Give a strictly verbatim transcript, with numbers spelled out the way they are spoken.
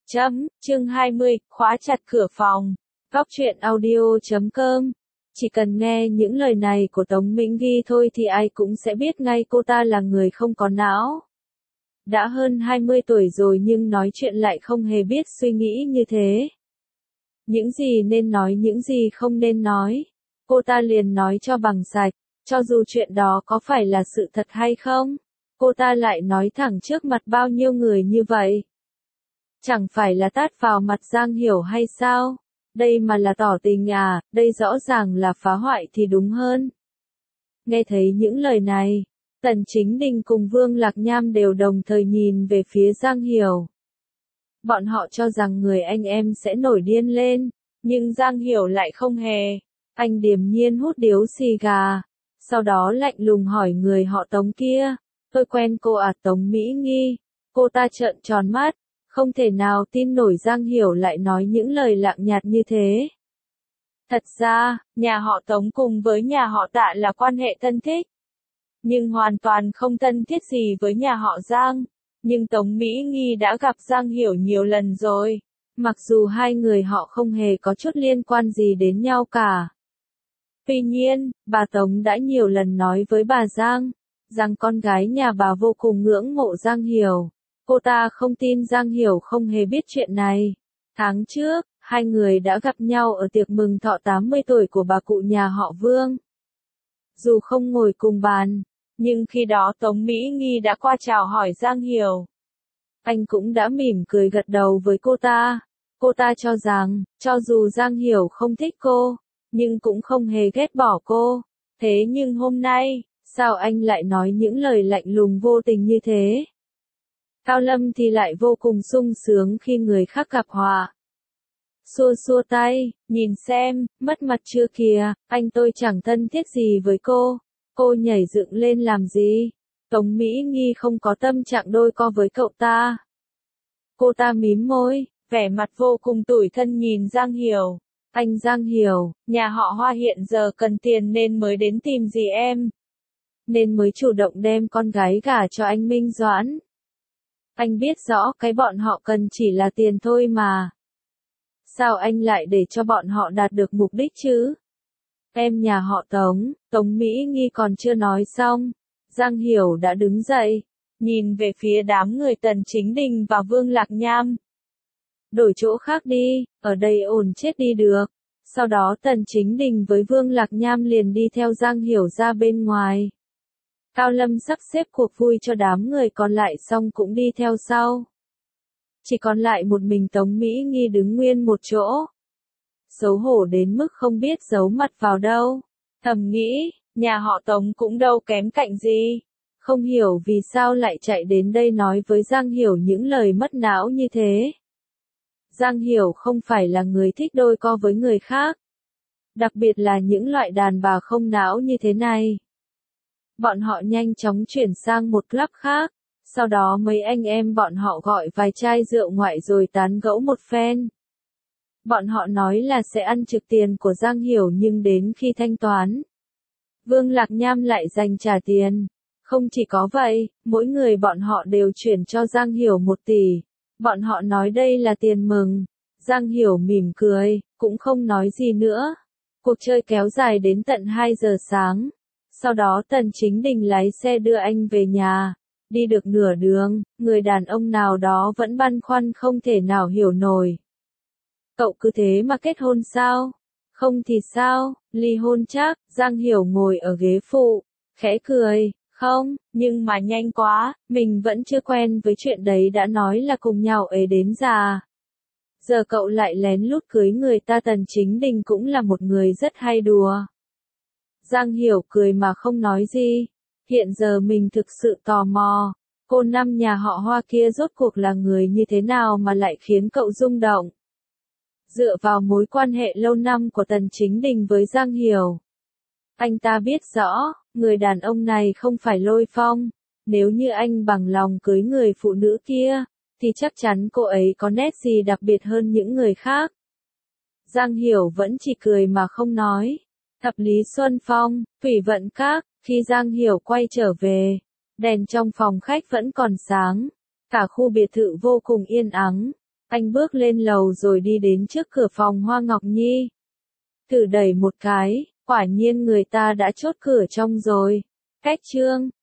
Chấm, chương hai mươi, khóa chặt cửa phòng. Góc truyện audio chấm com. Chỉ cần nghe những lời này của Tống Mĩnh Ghi thôi thì ai cũng sẽ biết ngay cô ta là người không có não. Đã hơn hai mươi tuổi rồi nhưng nói chuyện lại không hề biết suy nghĩ như thế. Những gì nên nói, những gì không nên nói, cô ta liền nói cho bằng sạch, cho dù chuyện đó có phải là sự thật hay không, cô ta lại nói thẳng trước mặt bao nhiêu người như vậy. Chẳng phải là tát vào mặt Giang Hiểu hay sao? Đây mà là tỏ tình à, đây rõ ràng là phá hoại thì đúng hơn. Nghe thấy những lời này, Tần Chính Đình cùng Vương Lạc Nham đều đồng thời nhìn về phía Giang Hiểu. Bọn họ cho rằng người anh em sẽ nổi điên lên, nhưng Giang Hiểu lại không hề. Anh điềm nhiên hút điếu xì gà, sau đó lạnh lùng hỏi người họ Tống kia, tôi quen cô à? Tống Mỹ Nghi. Cô ta trợn tròn mắt, không thể nào tin nổi Giang Hiểu lại nói những lời lạng nhạt như thế. Thật ra, nhà họ Tống cùng với nhà họ Tạ là quan hệ thân thích, nhưng hoàn toàn không thân thiết gì với nhà họ Giang. Nhưng Tống Mỹ Nghi đã gặp Giang Hiểu nhiều lần rồi, mặc dù hai người họ không hề có chút liên quan gì đến nhau cả. Tuy nhiên, bà Tống đã nhiều lần nói với bà Giang, rằng con gái nhà bà vô cùng ngưỡng mộ Giang Hiểu. Cô ta không tin Giang Hiểu không hề biết chuyện này. Tháng trước, hai người đã gặp nhau ở tiệc mừng thọ tám mươi tuổi của bà cụ nhà họ Vương. Dù không ngồi cùng bàn, nhưng khi đó Tống Mỹ Nghi đã qua chào hỏi Giang Hiểu. Anh cũng đã mỉm cười gật đầu với cô ta. Cô ta cho rằng, cho dù Giang Hiểu không thích cô, nhưng cũng không hề ghét bỏ cô. Thế nhưng hôm nay, sao anh lại nói những lời lạnh lùng vô tình như thế? Cao Lâm thì lại vô cùng sung sướng khi người khác gặp họa. Xua xua tay, nhìn xem, mất mặt chưa kìa, anh tôi chẳng thân thiết gì với cô. Cô nhảy dựng lên làm gì? Tống Mỹ Nghi không có tâm trạng đôi co với cậu ta. Cô ta mím môi, vẻ mặt vô cùng tủi thân nhìn Giang Hiểu. Anh Giang Hiểu, nhà họ Hoa hiện giờ cần tiền nên mới đến tìm gì em. Nên mới chủ động đem con gái gả cho anh Minh Doãn. Anh biết rõ cái bọn họ cần chỉ là tiền thôi mà. Sao anh lại để cho bọn họ đạt được mục đích chứ? Em nhà họ Tống, Tống Mỹ Nghi còn chưa nói xong. Giang Hiểu đã đứng dậy, nhìn về phía đám người Tần Chính Đình và Vương Lạc Nham. Đổi chỗ khác đi, ở đây ổn chết đi được. Sau đó Tần Chính Đình với Vương Lạc Nham liền đi theo Giang Hiểu ra bên ngoài. Cao Lâm sắp xếp cuộc vui cho đám người còn lại xong cũng đi theo sau. Chỉ còn lại một mình Tống Mỹ Nghi đứng nguyên một chỗ. Xấu hổ đến mức không biết giấu mặt vào đâu. Thầm nghĩ, nhà họ Tống cũng đâu kém cạnh gì. Không hiểu vì sao lại chạy đến đây nói với Giang Hiểu những lời mất não như thế. Giang Hiểu không phải là người thích đôi co với người khác. Đặc biệt là những loại đàn bà không não như thế này. Bọn họ nhanh chóng chuyển sang một club khác, sau đó mấy anh em bọn họ gọi vài chai rượu ngoại rồi tán gẫu một phen. Bọn họ nói là sẽ ăn trực tiền của Giang Hiểu nhưng đến khi thanh toán, Vương Lạc Nham lại dành trả tiền. Không chỉ có vậy, mỗi người bọn họ đều chuyển cho Giang Hiểu một tỷ. Bọn họ nói đây là tiền mừng. Giang Hiểu mỉm cười, cũng không nói gì nữa. Cuộc chơi kéo dài đến tận hai giờ sáng. Sau đó Tần Chính Đình lái xe đưa anh về nhà. Đi được nửa đường, người đàn ông nào đó vẫn băn khoăn không thể nào hiểu nổi. Cậu cứ thế mà kết hôn sao? Không thì sao, ly hôn chắc. Giang Hiểu ngồi ở ghế phụ, khẽ cười, không, nhưng mà nhanh quá, mình vẫn chưa quen với chuyện đấy đã nói là cùng nhau ấy đến già. Giờ cậu lại lén lút cưới người ta. Tần Chính Đình cũng là một người rất hay đùa. Giang Hiểu cười mà không nói gì. Hiện giờ mình thực sự tò mò, cô năm nhà họ Hoa kia rốt cuộc là người như thế nào mà lại khiến cậu rung động. Dựa vào mối quan hệ lâu năm của Tần Chính Đình với Giang Hiểu, anh ta biết rõ, người đàn ông này không phải Lôi Phong. Nếu như anh bằng lòng cưới người phụ nữ kia, thì chắc chắn cô ấy có nét gì đặc biệt hơn những người khác. Giang Hiểu vẫn chỉ cười mà không nói. Thập Lý Xuân Phong, Thủy Vận Các, khi Giang Hiểu quay trở về, đèn trong phòng khách vẫn còn sáng. Cả khu biệt thự vô cùng yên ắng. Anh bước lên lầu rồi đi đến trước cửa phòng Hoa Ngọc Nhi. Thử đẩy một cái, quả nhiên người ta đã chốt cửa trong rồi. Cách chương